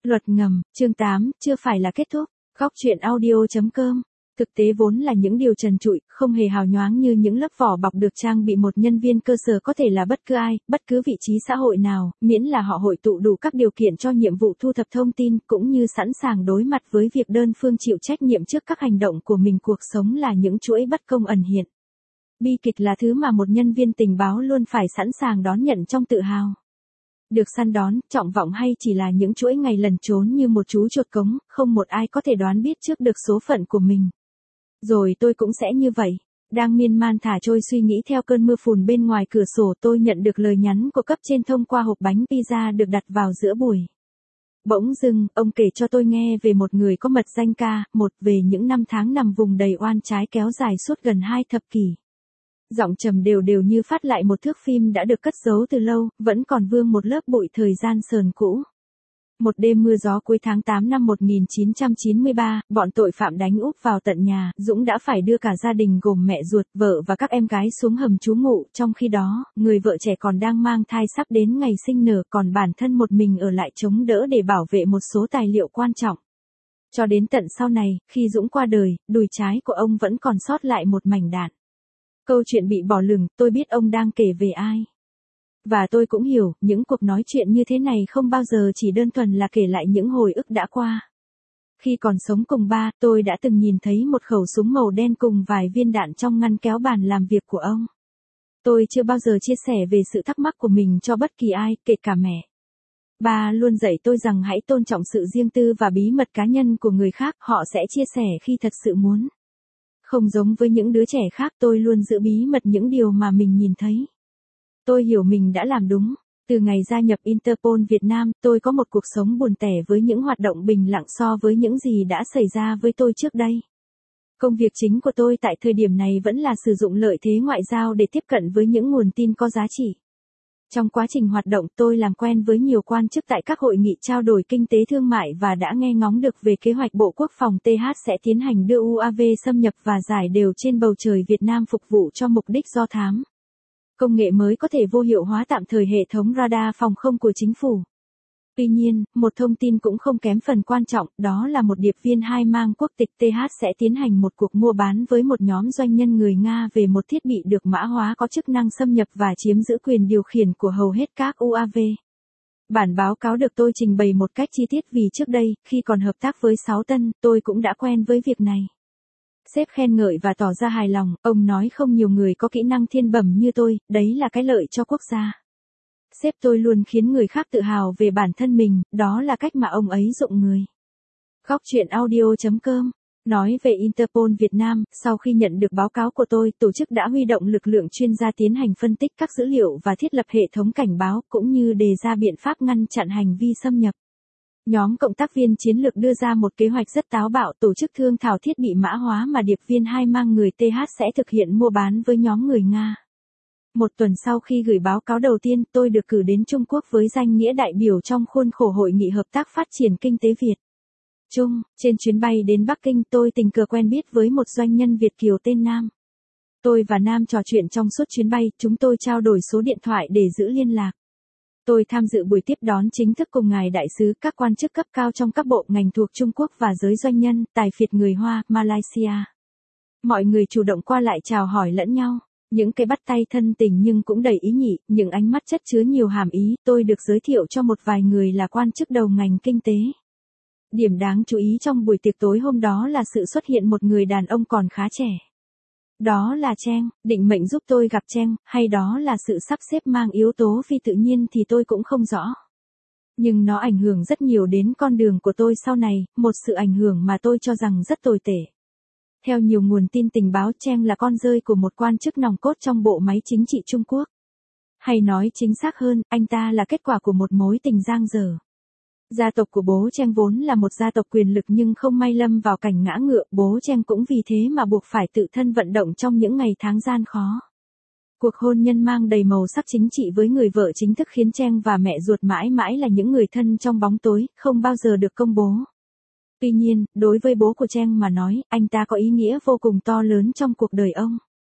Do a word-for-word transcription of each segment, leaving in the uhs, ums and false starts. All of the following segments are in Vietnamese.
Luật ngầm, chương tám, chưa phải là kết thúc. Góc truyện audio chấm com. Thực tế vốn là những điều trần trụi, không hề hào nhoáng như những lớp vỏ bọc được trang bị một nhân viên cơ sở có thể là bất cứ ai, bất cứ vị trí xã hội nào, miễn là họ hội tụ đủ các điều kiện cho nhiệm vụ thu thập thông tin, cũng như sẵn sàng đối mặt với việc đơn phương chịu trách nhiệm trước các hành động của mình. Cuộc sống là những chuỗi bất công ẩn hiện. Bi kịch là thứ mà một nhân viên tình báo luôn phải sẵn sàng đón nhận trong tự hào. Được săn đón, trọng vọng hay chỉ là những chuỗi ngày lẩn trốn như một chú chuột cống, không một ai có thể đoán biết trước được số phận của mình. Rồi tôi cũng sẽ như vậy. Đang miên man thả trôi suy nghĩ theo cơn mưa phùn bên ngoài cửa sổ, tôi nhận được lời nhắn của cấp trên thông qua hộp bánh pizza được đặt vào giữa buổi. Bỗng dưng, ông kể cho tôi nghe về một người có mật danh K, một về những năm tháng nằm vùng đầy oan trái kéo dài suốt gần hai thập kỷ. Giọng trầm đều đều như phát lại một thước phim đã được cất giấu từ lâu, vẫn còn vương một lớp bụi thời gian sờn cũ. Một đêm mưa gió cuối tháng tám năm một nghìn chín trăm chín mươi ba, bọn tội phạm đánh úp vào tận nhà, Dũng đã phải đưa cả gia đình gồm mẹ ruột, vợ và các em gái xuống hầm trú ngụ, trong khi đó, người vợ trẻ còn đang mang thai sắp đến ngày sinh nở, còn bản thân một mình ở lại chống đỡ để bảo vệ một số tài liệu quan trọng. Cho đến tận sau này, khi Dũng qua đời, đùi trái của ông vẫn còn sót lại một mảnh đạn. Câu chuyện bị bỏ lửng, tôi biết ông đang kể về ai. Và tôi cũng hiểu, những cuộc nói chuyện như thế này không bao giờ chỉ đơn thuần là kể lại những hồi ức đã qua. Khi còn sống cùng ba, tôi đã từng nhìn thấy một khẩu súng màu đen cùng vài viên đạn trong ngăn kéo bàn làm việc của ông. Tôi chưa bao giờ chia sẻ về sự thắc mắc của mình cho bất kỳ ai, kể cả mẹ. Ba luôn dạy tôi rằng hãy tôn trọng sự riêng tư và bí mật cá nhân của người khác, họ sẽ chia sẻ khi thật sự muốn. Không giống với những đứa trẻ khác, tôi luôn giữ bí mật những điều mà mình nhìn thấy. Tôi hiểu mình đã làm đúng. Từ ngày gia nhập Interpol Việt Nam, tôi có một cuộc sống buồn tẻ với những hoạt động bình lặng so với những gì đã xảy ra với tôi trước đây. Công việc chính của tôi tại thời điểm này vẫn là sử dụng lợi thế ngoại giao để tiếp cận với những nguồn tin có giá trị. Trong quá trình hoạt động, tôi làm quen với nhiều quan chức tại các hội nghị trao đổi kinh tế thương mại và đã nghe ngóng được về kế hoạch Bộ Quốc phòng tê hát sẽ tiến hành đưa u a vê xâm nhập và giải đều trên bầu trời Việt Nam phục vụ cho mục đích do thám. Công nghệ mới có thể vô hiệu hóa tạm thời hệ thống radar phòng không của chính phủ. Tuy nhiên, một thông tin cũng không kém phần quan trọng, đó là một điệp viên hai mang quốc tịch tê hát sẽ tiến hành một cuộc mua bán với một nhóm doanh nhân người Nga về một thiết bị được mã hóa có chức năng xâm nhập và chiếm giữ quyền điều khiển của hầu hết các u a vê. Bản báo cáo được tôi trình bày một cách chi tiết vì trước đây, khi còn hợp tác với Sáu Tân, tôi cũng đã quen với việc này. Sếp khen ngợi và tỏ ra hài lòng, ông nói không nhiều người có kỹ năng thiên bẩm như tôi, đấy là cái lợi cho quốc gia. Sếp tôi luôn khiến người khác tự hào về bản thân mình, đó là cách mà ông ấy dụng người. Góc truyện audio chấm com. Nói về Interpol Việt Nam, sau khi nhận được báo cáo của tôi, tổ chức đã huy động lực lượng chuyên gia tiến hành phân tích các dữ liệu và thiết lập hệ thống cảnh báo, cũng như đề ra biện pháp ngăn chặn hành vi xâm nhập. Nhóm cộng tác viên chiến lược đưa ra một kế hoạch rất táo bạo, tổ chức thương thảo thiết bị mã hóa mà điệp viên hai mang người tê hát sẽ thực hiện mua bán với nhóm người Nga. Một tuần sau khi gửi báo cáo đầu tiên, tôi được cử đến Trung Quốc với danh nghĩa đại biểu trong khuôn khổ Hội nghị Hợp tác Phát triển Kinh tế Việt Trung. Trên chuyến bay đến Bắc Kinh, tôi tình cờ quen biết với một doanh nhân Việt kiều tên Nam. Tôi và Nam trò chuyện trong suốt chuyến bay, chúng tôi trao đổi số điện thoại để giữ liên lạc. Tôi tham dự buổi tiếp đón chính thức cùng ngài đại sứ, các quan chức cấp cao trong các bộ ngành thuộc Trung Quốc và giới doanh nhân, tài phiệt người Hoa, Malaysia. Mọi người chủ động qua lại chào hỏi lẫn nhau. Những cái bắt tay thân tình nhưng cũng đầy ý nhị, những ánh mắt chất chứa nhiều hàm ý, tôi được giới thiệu cho một vài người là quan chức đầu ngành kinh tế. Điểm đáng chú ý trong buổi tiệc tối hôm đó là sự xuất hiện một người đàn ông còn khá trẻ. Đó là Cheng, định mệnh giúp tôi gặp Cheng, hay đó là sự sắp xếp mang yếu tố phi tự nhiên thì tôi cũng không rõ. Nhưng nó ảnh hưởng rất nhiều đến con đường của tôi sau này, một sự ảnh hưởng mà tôi cho rằng rất tồi tệ. Theo nhiều nguồn tin tình báo, Cheng là con rơi của một quan chức nòng cốt trong bộ máy chính trị Trung Quốc. Hay nói chính xác hơn, anh ta là kết quả của một mối tình giang dở. Gia tộc của bố Cheng vốn là một gia tộc quyền lực nhưng không may lâm vào cảnh ngã ngựa, bố Cheng cũng vì thế mà buộc phải tự thân vận động trong những ngày tháng gian khó. Cuộc hôn nhân mang đầy màu sắc chính trị với người vợ chính thức khiến Cheng và mẹ ruột mãi mãi là những người thân trong bóng tối, không bao giờ được công bố. Tuy nhiên, đối với bố của Cheng mà nói, anh ta có ý nghĩa vô cùng to lớn trong cuộc đời ông.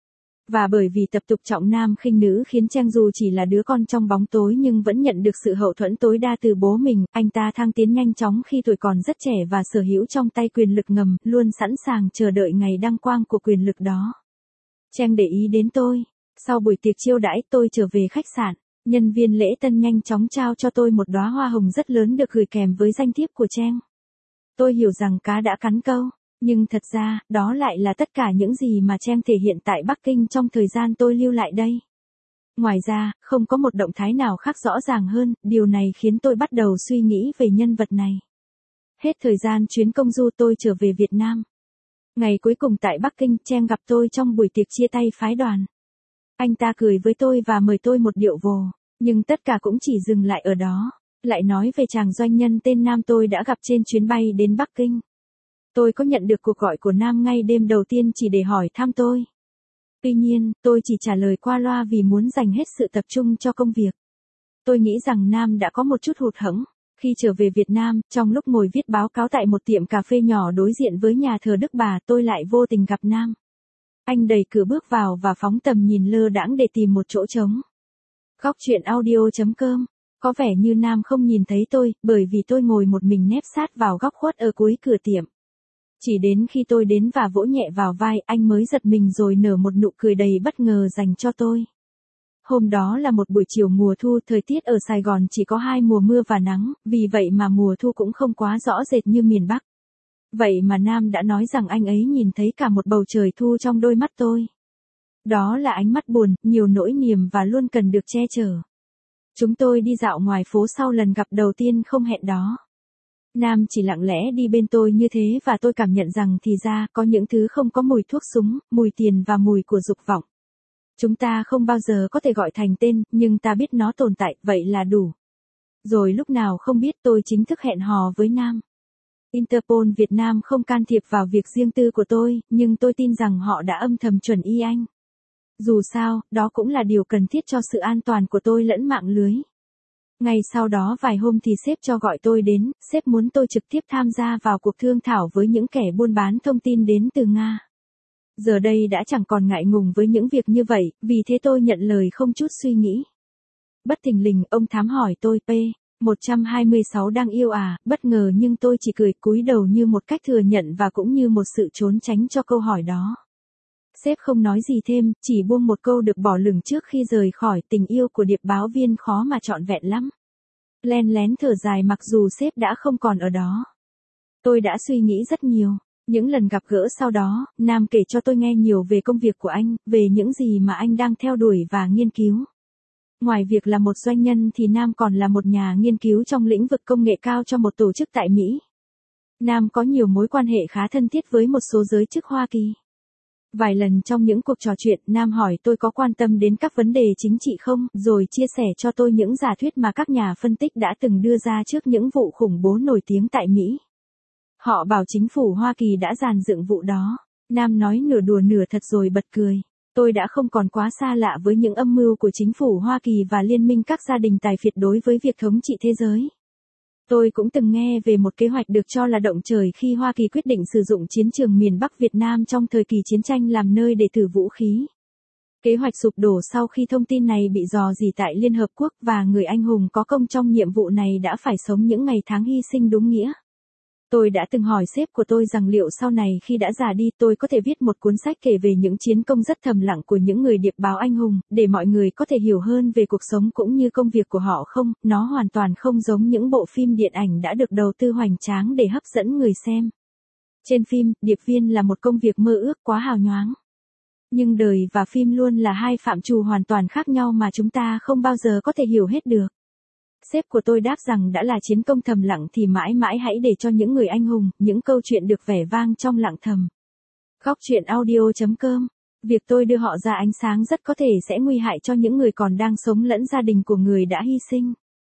Và bởi vì tập tục trọng nam khinh nữ khiến Trang dù chỉ là đứa con trong bóng tối nhưng vẫn nhận được sự hậu thuẫn tối đa từ bố mình, anh ta thăng tiến nhanh chóng khi tuổi còn rất trẻ và sở hữu trong tay quyền lực ngầm, luôn sẵn sàng chờ đợi ngày đăng quang của quyền lực đó. Trang để ý đến tôi. Sau buổi tiệc chiêu đãi tôi trở về khách sạn, nhân viên lễ tân nhanh chóng trao cho tôi một đóa hoa hồng rất lớn được gửi kèm với danh thiếp của Trang. Tôi hiểu rằng cá đã cắn câu. Nhưng thật ra, đó lại là tất cả những gì mà Trang thể hiện tại Bắc Kinh trong thời gian tôi lưu lại đây. Ngoài ra, không có một động thái nào khác rõ ràng hơn, điều này khiến tôi bắt đầu suy nghĩ về nhân vật này. Hết thời gian chuyến công du tôi trở về Việt Nam. Ngày cuối cùng tại Bắc Kinh, Trang gặp tôi trong buổi tiệc chia tay phái đoàn. Anh ta cười với tôi và mời tôi một điệu vồ, nhưng tất cả cũng chỉ dừng lại ở đó. Lại nói về chàng doanh nhân tên Nam tôi đã gặp trên chuyến bay đến Bắc Kinh. Tôi có nhận được cuộc gọi của Nam ngay đêm đầu tiên chỉ để hỏi thăm tôi. Tuy nhiên, tôi chỉ trả lời qua loa vì muốn dành hết sự tập trung cho công việc. Tôi nghĩ rằng Nam đã có một chút hụt hẫng. Khi trở về Việt Nam, trong lúc ngồi viết báo cáo tại một tiệm cà phê nhỏ đối diện với nhà thờ Đức Bà, tôi lại vô tình gặp Nam. Anh đẩy cửa bước vào và phóng tầm nhìn lơ đãng để tìm một chỗ trống. Góc truyện audio chấm com. Có vẻ như Nam không nhìn thấy tôi, bởi vì tôi ngồi một mình nép sát vào góc khuất ở cuối cửa tiệm. Chỉ đến khi tôi đến và vỗ nhẹ vào vai, anh mới giật mình rồi nở một nụ cười đầy bất ngờ dành cho tôi. Hôm đó là một buổi chiều mùa thu, thời tiết ở Sài Gòn chỉ có hai mùa mưa và nắng, vì vậy mà mùa thu cũng không quá rõ rệt như miền Bắc. Vậy mà Nam đã nói rằng anh ấy nhìn thấy cả một bầu trời thu trong đôi mắt tôi. Đó là ánh mắt buồn, nhiều nỗi niềm và luôn cần được che chở. Chúng tôi đi dạo ngoài phố sau lần gặp đầu tiên không hẹn đó. Nam chỉ lặng lẽ đi bên tôi như thế và tôi cảm nhận rằng thì ra có những thứ không có mùi thuốc súng, mùi tiền và mùi của dục vọng. Chúng ta không bao giờ có thể gọi thành tên, nhưng ta biết nó tồn tại, vậy là đủ. Rồi lúc nào không biết tôi chính thức hẹn hò với Nam. Interpol Việt Nam không can thiệp vào việc riêng tư của tôi, nhưng tôi tin rằng họ đã âm thầm chuẩn y anh. Dù sao, đó cũng là điều cần thiết cho sự an toàn của tôi lẫn mạng lưới. Ngay sau đó vài hôm thì sếp cho gọi tôi đến, sếp muốn tôi trực tiếp tham gia vào cuộc thương thảo với những kẻ buôn bán thông tin đến từ Nga. Giờ đây đã chẳng còn ngại ngùng với những việc như vậy, vì thế tôi nhận lời không chút suy nghĩ. Bất thình lình, ông thám hỏi tôi, P một trăm hai mươi sáu đang yêu à, bất ngờ nhưng tôi chỉ cười cúi đầu như một cách thừa nhận và cũng như một sự trốn tránh cho câu hỏi đó. Sếp không nói gì thêm, chỉ buông một câu được bỏ lửng trước khi rời khỏi. Tình yêu của điệp báo viên khó mà trọn vẹn lắm. Len lén thở dài mặc dù sếp đã không còn ở đó. Tôi đã suy nghĩ rất nhiều. Những lần gặp gỡ sau đó, Nam kể cho tôi nghe nhiều về công việc của anh, về những gì mà anh đang theo đuổi và nghiên cứu. Ngoài việc là một doanh nhân thì Nam còn là một nhà nghiên cứu trong lĩnh vực công nghệ cao cho một tổ chức tại Mỹ. Nam có nhiều mối quan hệ khá thân thiết với một số giới chức Hoa Kỳ. Vài lần trong những cuộc trò chuyện, Nam hỏi tôi có quan tâm đến các vấn đề chính trị không, rồi chia sẻ cho tôi những giả thuyết mà các nhà phân tích đã từng đưa ra trước những vụ khủng bố nổi tiếng tại Mỹ. Họ bảo chính phủ Hoa Kỳ đã dàn dựng vụ đó. Nam nói nửa đùa nửa thật rồi bật cười. Tôi đã không còn quá xa lạ với những âm mưu của chính phủ Hoa Kỳ và liên minh các gia đình tài phiệt đối với việc thống trị thế giới. Tôi cũng từng nghe về một kế hoạch được cho là động trời khi Hoa Kỳ quyết định sử dụng chiến trường miền Bắc Việt Nam trong thời kỳ chiến tranh làm nơi để thử vũ khí. Kế hoạch sụp đổ sau khi thông tin này bị rò rỉ tại Liên Hợp Quốc và người anh hùng có công trong nhiệm vụ này đã phải sống những ngày tháng hy sinh đúng nghĩa. Tôi đã từng hỏi sếp của tôi rằng liệu sau này khi đã già đi tôi có thể viết một cuốn sách kể về những chiến công rất thầm lặng của những người điệp báo anh hùng, để mọi người có thể hiểu hơn về cuộc sống cũng như công việc của họ không. Nó hoàn toàn không giống những bộ phim điện ảnh đã được đầu tư hoành tráng để hấp dẫn người xem. Trên phim, điệp viên là một công việc mơ ước quá hào nhoáng. Nhưng đời và phim luôn là hai phạm trù hoàn toàn khác nhau mà chúng ta không bao giờ có thể hiểu hết được. Sếp của tôi đáp rằng đã là chiến công thầm lặng thì mãi mãi hãy để cho những người anh hùng, những câu chuyện được vẻ vang trong lặng thầm. Góc truyện audio chấm com. Việc tôi đưa họ ra ánh sáng rất có thể sẽ nguy hại cho những người còn đang sống lẫn gia đình của người đã hy sinh.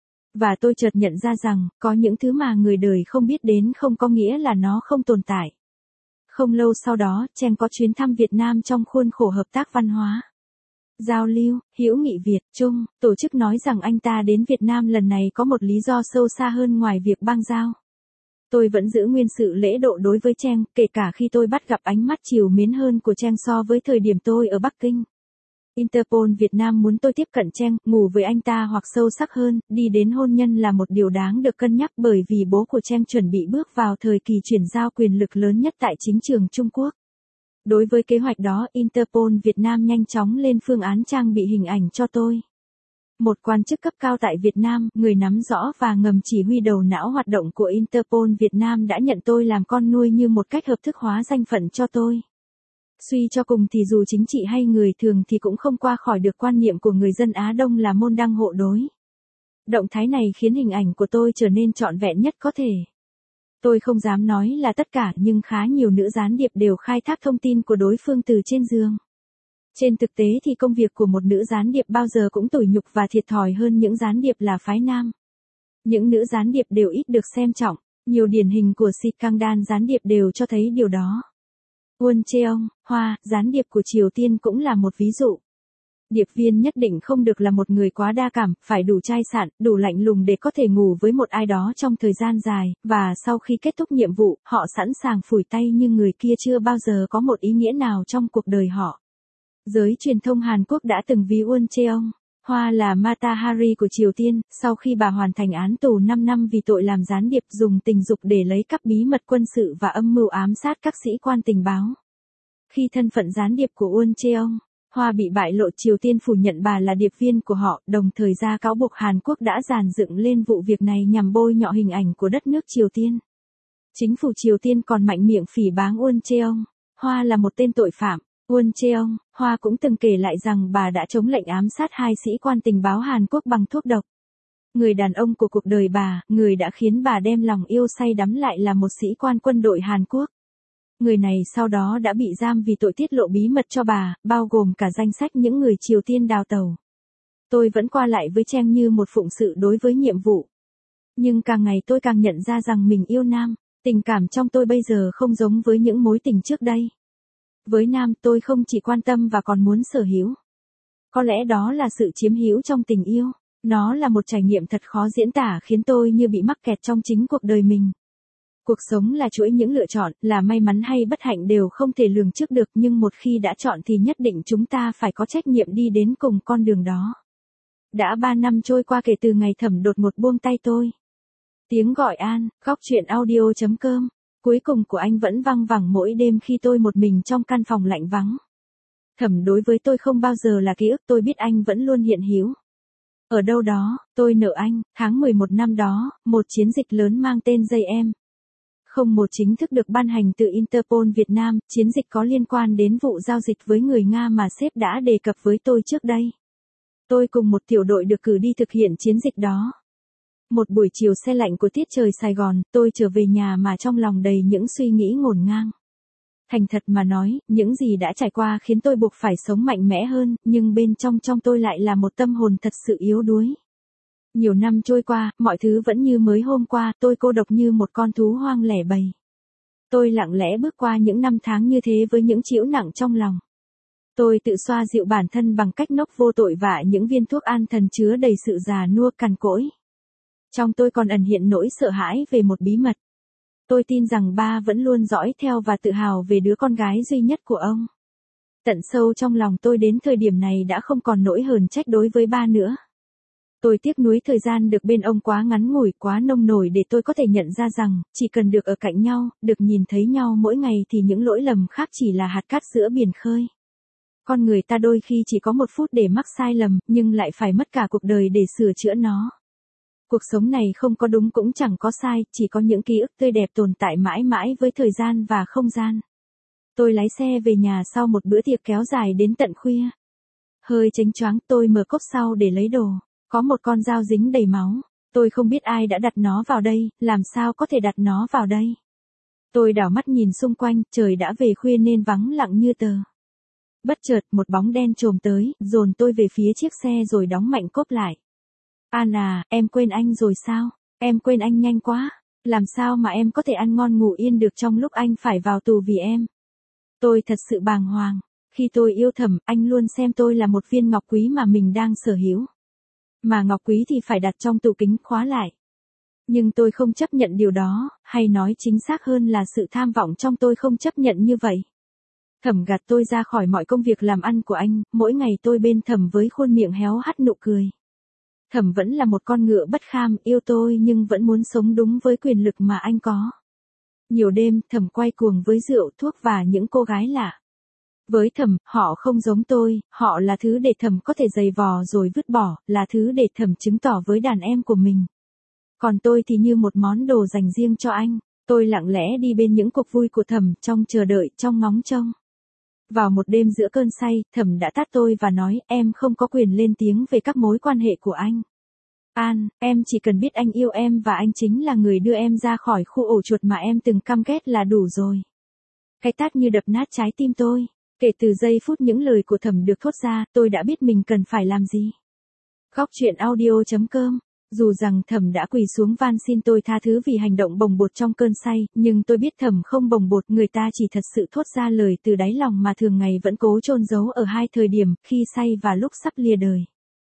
Và tôi chợt nhận ra rằng, có những thứ mà người đời không biết đến không có nghĩa là nó không tồn tại. Không lâu sau đó, Trang có chuyến thăm Việt Nam trong khuôn khổ hợp tác văn hóa. Giao lưu, hữu nghị Việt, Trung, tổ chức nói rằng anh ta đến Việt Nam lần này có một lý do sâu xa hơn ngoài việc bang giao. Tôi vẫn giữ nguyên sự lễ độ đối với Trang, kể cả khi tôi bắt gặp ánh mắt trìu mến hơn của Trang so với thời điểm tôi ở Bắc Kinh. Interpol Việt Nam muốn tôi tiếp cận Cheng, ngủ với anh ta hoặc sâu sắc hơn, đi đến hôn nhân là một điều đáng được cân nhắc bởi vì bố của Cheng chuẩn bị bước vào thời kỳ chuyển giao quyền lực lớn nhất tại chính trường Trung Quốc. Đối với kế hoạch đó, Interpol Việt Nam nhanh chóng lên phương án trang bị hình ảnh cho tôi. Một quan chức cấp cao tại Việt Nam, người nắm rõ và ngầm chỉ huy đầu não hoạt động của Interpol Việt Nam đã nhận tôi làm con nuôi như một cách hợp thức hóa danh phận cho tôi. Suy cho cùng thì dù chính trị hay người thường thì cũng không qua khỏi được quan niệm của người dân Á Đông là môn đăng hộ đối. Động thái này khiến hình ảnh của tôi trở nên trọn vẹn nhất có thể. Tôi không dám nói là tất cả nhưng khá nhiều nữ gián điệp đều khai thác thông tin của đối phương từ trên giường. Trên thực tế thì công việc của một nữ gián điệp bao giờ cũng tủi nhục và thiệt thòi hơn những gián điệp là phái nam. Những nữ gián điệp đều ít được xem trọng, nhiều điển hình của Si Cang Dan gián điệp đều cho thấy điều đó. Won Cheong, Hoa, gián điệp của Triều Tiên cũng là một ví dụ. Điệp viên nhất định không được là một người quá đa cảm, phải đủ chai sạn, đủ lạnh lùng để có thể ngủ với một ai đó trong thời gian dài, và sau khi kết thúc nhiệm vụ, họ sẵn sàng phủi tay nhưng người kia chưa bao giờ có một ý nghĩa nào trong cuộc đời họ. Giới truyền thông Hàn Quốc đã từng ví Won Cheong, Hoa là Mata Hari của Triều Tiên, sau khi bà hoàn thành án tù năm năm vì tội làm gián điệp dùng tình dục để lấy cắp bí mật quân sự và âm mưu ám sát các sĩ quan tình báo. Khi thân phận gián điệp của Won Cheong, Hoa bị bại lộ, Triều Tiên phủ nhận bà là điệp viên của họ, đồng thời ra cáo buộc Hàn Quốc đã dàn dựng lên vụ việc này nhằm bôi nhọ hình ảnh của đất nước Triều Tiên. Chính phủ Triều Tiên còn mạnh miệng phỉ báng Won Cheong, Hoa là một tên tội phạm. Won Cheong, Hoa cũng từng kể lại rằng bà đã chống lệnh ám sát hai sĩ quan tình báo Hàn Quốc bằng thuốc độc. Người đàn ông của cuộc đời bà, người đã khiến bà đem lòng yêu say đắm lại là một sĩ quan quân đội Hàn Quốc. Người này sau đó đã bị giam vì tội tiết lộ bí mật cho bà, bao gồm cả danh sách những người Triều Tiên đào tẩu. Tôi vẫn qua lại với Cheng như một phụng sự đối với nhiệm vụ. Nhưng càng ngày tôi càng nhận ra rằng mình yêu Nam, tình cảm trong tôi bây giờ không giống với những mối tình trước đây. Với Nam tôi không chỉ quan tâm và còn muốn sở hữu. Có lẽ đó là sự chiếm hữu trong tình yêu, nó là một trải nghiệm thật khó diễn tả khiến tôi như bị mắc kẹt trong chính cuộc đời mình. Cuộc sống là chuỗi những lựa chọn, là may mắn hay bất hạnh đều không thể lường trước được nhưng một khi đã chọn thì nhất định chúng ta phải có trách nhiệm đi đến cùng con đường đó. Đã ba năm trôi qua kể từ ngày Thẩm đột ngột buông tay tôi. Tiếng gọi an, góc truyện audio chấm com. Cuối cùng của anh vẫn văng vẳng mỗi đêm khi tôi một mình trong căn phòng lạnh vắng. Thẩm đối với tôi không bao giờ là ký ức, tôi biết anh vẫn luôn hiện hữu. Ở đâu đó, tôi nợ anh, tháng mười một năm đó, một chiến dịch lớn mang tên Dây Em. Không một chính thức được ban hành từ Interpol Việt Nam, chiến dịch có liên quan đến vụ giao dịch với người Nga mà sếp đã đề cập với tôi trước đây. Tôi cùng một tiểu đội được cử đi thực hiện chiến dịch đó. Một buổi chiều se lạnh của tiết trời Sài Gòn, tôi trở về nhà mà trong lòng đầy những suy nghĩ ngổn ngang. Thành thật mà nói, những gì đã trải qua khiến tôi buộc phải sống mạnh mẽ hơn, nhưng bên trong trong tôi lại là một tâm hồn thật sự yếu đuối. Nhiều năm trôi qua, mọi thứ vẫn như mới hôm qua, tôi cô độc như một con thú hoang lẻ bầy. Tôi lặng lẽ bước qua những năm tháng như thế với những chịu nặng trong lòng. Tôi tự xoa dịu bản thân bằng cách nốc vô tội vạ những viên thuốc an thần chứa đầy sự già nua cằn cỗi. Trong tôi còn ẩn hiện nỗi sợ hãi về một bí mật. Tôi tin rằng ba vẫn luôn dõi theo và tự hào về đứa con gái duy nhất của ông. Tận sâu trong lòng tôi đến thời điểm này đã không còn nỗi hờn trách đối với ba nữa. Tôi tiếc nuối thời gian được bên ông quá ngắn ngủi, quá nông nổi để tôi có thể nhận ra rằng, chỉ cần được ở cạnh nhau, được nhìn thấy nhau mỗi ngày thì những lỗi lầm khác chỉ là hạt cát giữa biển khơi. Con người ta đôi khi chỉ có một phút để mắc sai lầm, nhưng lại phải mất cả cuộc đời để sửa chữa nó. Cuộc sống này không có đúng cũng chẳng có sai, chỉ có những ký ức tươi đẹp tồn tại mãi mãi với thời gian và không gian. Tôi lái xe về nhà sau một bữa tiệc kéo dài đến tận khuya. Hơi chánh choáng, tôi mở cốp sau để lấy đồ. Có một con dao dính đầy máu. Tôi không biết ai đã đặt nó vào đây, làm sao có thể đặt nó vào đây. Tôi đảo mắt nhìn xung quanh, trời đã về khuya nên vắng lặng như tờ. Bất chợt, một bóng đen chồm tới, dồn tôi về phía chiếc xe rồi đóng mạnh cốp lại. An à, em quên anh rồi sao? Em quên anh nhanh quá. Làm sao mà em có thể ăn ngon ngủ yên được trong lúc anh phải vào tù vì em? Tôi thật sự bàng hoàng. Khi tôi yêu Thẩm, anh luôn xem tôi là một viên ngọc quý mà mình đang sở hữu. Mà ngọc quý thì phải đặt trong tủ kính khóa lại. Nhưng tôi không chấp nhận điều đó, hay nói chính xác hơn là sự tham vọng trong tôi không chấp nhận như vậy. Thẩm gạt tôi ra khỏi mọi công việc làm ăn của anh, mỗi ngày tôi bên Thẩm với khuôn miệng héo hắt nụ cười. Thẩm vẫn là một con ngựa bất kham, yêu tôi nhưng vẫn muốn sống đúng với quyền lực mà anh có. Nhiều đêm, Thẩm quay cuồng với rượu, thuốc và những cô gái lạ. Với Thẩm, họ không giống tôi, họ là thứ để Thẩm có thể giày vò rồi vứt bỏ, là thứ để Thẩm chứng tỏ với đàn em của mình. Còn tôi thì như một món đồ dành riêng cho anh, tôi lặng lẽ đi bên những cuộc vui của Thẩm, trong chờ đợi, trong ngóng trông. Vào một đêm giữa cơn say, Thẩm đã tát tôi và nói, em không có quyền lên tiếng về các mối quan hệ của anh. An, em chỉ cần biết anh yêu em và anh chính là người đưa em ra khỏi khu ổ chuột mà em từng căm ghét là đủ rồi. Cái tát như đập nát trái tim tôi. Kể từ giây phút những lời của Thẩm được thốt ra, tôi đã biết mình cần phải làm gì. Góc truyện audio chấm com. Dù rằng Thẩm đã quỳ xuống van xin tôi tha thứ vì hành động bồng bột trong cơn say, nhưng tôi biết Thẩm không bồng bột, người ta chỉ thật sự thốt ra lời từ đáy lòng mà thường ngày vẫn cố chôn giấu ở hai thời điểm, khi say và lúc sắp lìa đời.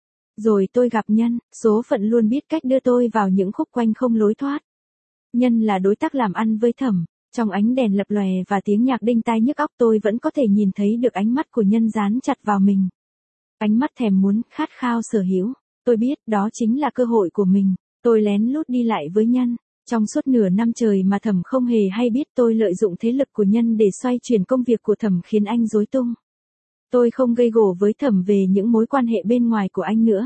Rồi tôi gặp Nhân, số phận luôn biết cách đưa tôi vào những khúc quanh không lối thoát. Nhân là đối tác làm ăn với Thẩm. Trong ánh đèn lập lòe và tiếng nhạc đinh tai nhức óc, tôi vẫn có thể nhìn thấy được ánh mắt của Nhân dán chặt vào mình. Ánh mắt thèm muốn, khát khao sở hữu. Tôi biết đó chính là cơ hội của mình. Tôi lén lút đi lại với Nhân. Trong suốt nửa năm trời mà Thẩm không hề hay biết, tôi lợi dụng thế lực của Nhân để xoay chuyển công việc của Thẩm khiến anh rối tung. Tôi không gây gổ với Thẩm về những mối quan hệ bên ngoài của anh nữa.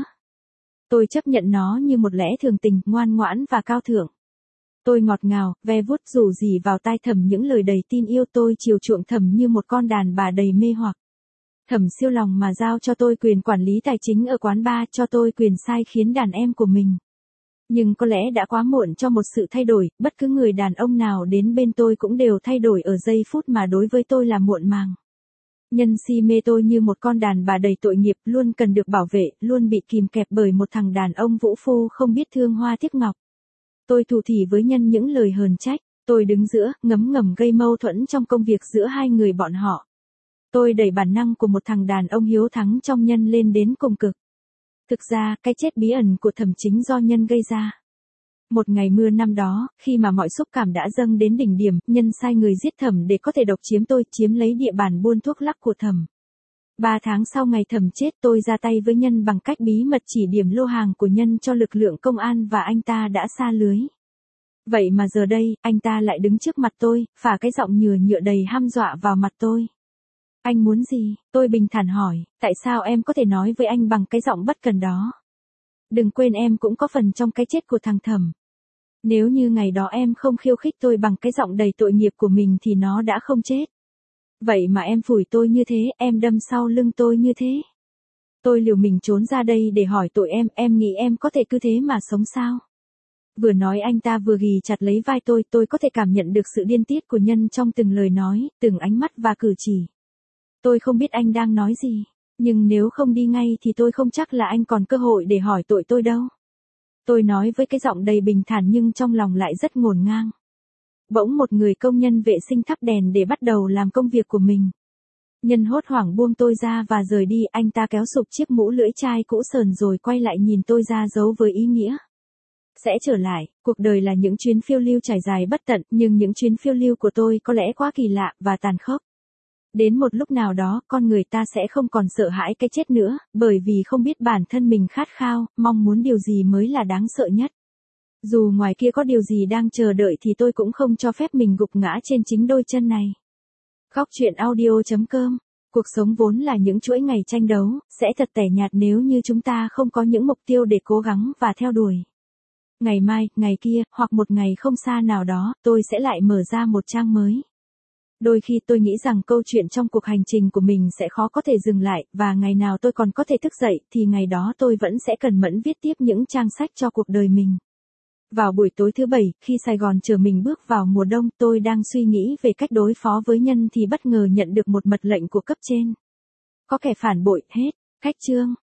Tôi chấp nhận nó như một lẽ thường tình, ngoan ngoãn và cao thượng. Tôi ngọt ngào, ve vuốt rủ rỉ vào tai Thẩm những lời đầy tin yêu, tôi chiều chuộng Thẩm như một con đàn bà đầy mê hoặc. Thẩm siêu lòng mà giao cho tôi quyền quản lý tài chính ở quán bar, cho tôi quyền sai khiến đàn em của mình. Nhưng có lẽ đã quá muộn cho một sự thay đổi, bất cứ người đàn ông nào đến bên tôi cũng đều thay đổi ở giây phút mà đối với tôi là muộn màng. Nhân si mê tôi như một con đàn bà đầy tội nghiệp, luôn cần được bảo vệ, luôn bị kìm kẹp bởi một thằng đàn ông vũ phu không biết thương hoa tiếc ngọc. Tôi thủ thỉ với Nhân những lời hờn trách, tôi đứng giữa, ngấm ngầm gây mâu thuẫn trong công việc giữa hai người bọn họ. Tôi đẩy bản năng của một thằng đàn ông hiếu thắng trong Nhân lên đến cùng cực. Thực ra, cái chết bí ẩn của Thẩm chính do Nhân gây ra. Một ngày mưa năm đó, khi mà mọi xúc cảm đã dâng đến đỉnh điểm, Nhân sai người giết Thẩm để có thể độc chiếm tôi, chiếm lấy địa bàn buôn thuốc lắc của Thẩm. Ba tháng sau ngày Thẩm chết, tôi ra tay với Nhân bằng cách bí mật chỉ điểm lô hàng của Nhân cho lực lượng công an và anh ta đã sa lưới. Vậy mà giờ đây, anh ta lại đứng trước mặt tôi, phả cái giọng nhừa nhựa đầy hăm dọa vào mặt tôi. Anh muốn gì? Tôi bình thản hỏi, tại sao em có thể nói với anh bằng cái giọng bất cần đó? Đừng quên em cũng có phần trong cái chết của thằng Thẩm. Nếu như ngày đó em không khiêu khích tôi bằng cái giọng đầy tội nghiệp của mình thì nó đã không chết. Vậy mà em phủi tôi như thế, em đâm sau lưng tôi như thế. Tôi liều mình trốn ra đây để hỏi tội em, em nghĩ em có thể cứ thế mà sống sao? Vừa nói anh ta vừa ghì chặt lấy vai tôi, tôi có thể cảm nhận được sự điên tiết của Nhân trong từng lời nói, từng ánh mắt và cử chỉ. Tôi không biết anh đang nói gì, nhưng nếu không đi ngay thì tôi không chắc là anh còn cơ hội để hỏi tội tôi đâu. Tôi nói với cái giọng đầy bình thản nhưng trong lòng lại rất ngổn ngang. Bỗng một người công nhân vệ sinh thắp đèn để bắt đầu làm công việc của mình. Nhân hốt hoảng buông tôi ra và rời đi, anh ta kéo sụp chiếc mũ lưỡi chai cũ sờn rồi quay lại nhìn tôi ra dấu với ý nghĩa. Sẽ trở lại, cuộc đời là những chuyến phiêu lưu trải dài bất tận, nhưng những chuyến phiêu lưu của tôi có lẽ quá kỳ lạ và tàn khốc. Đến một lúc nào đó, con người ta sẽ không còn sợ hãi cái chết nữa, bởi vì không biết bản thân mình khát khao, mong muốn điều gì mới là đáng sợ nhất. Dù ngoài kia có điều gì đang chờ đợi thì tôi cũng không cho phép mình gục ngã trên chính đôi chân này. Góc truyện audio chấm com. Cuộc sống vốn là những chuỗi ngày tranh đấu, sẽ thật tẻ nhạt nếu như chúng ta không có những mục tiêu để cố gắng và theo đuổi. Ngày mai, ngày kia, hoặc một ngày không xa nào đó, tôi sẽ lại mở ra một trang mới. Đôi khi tôi nghĩ rằng câu chuyện trong cuộc hành trình của mình sẽ khó có thể dừng lại, và ngày nào tôi còn có thể thức dậy, thì ngày đó tôi vẫn sẽ cần mẫn viết tiếp những trang sách cho cuộc đời mình. Vào buổi tối thứ bảy, khi Sài Gòn chờ mình bước vào mùa đông, tôi đang suy nghĩ về cách đối phó với Nhân thì bất ngờ nhận được một mật lệnh của cấp trên. Có kẻ phản bội, hết. Khách chương.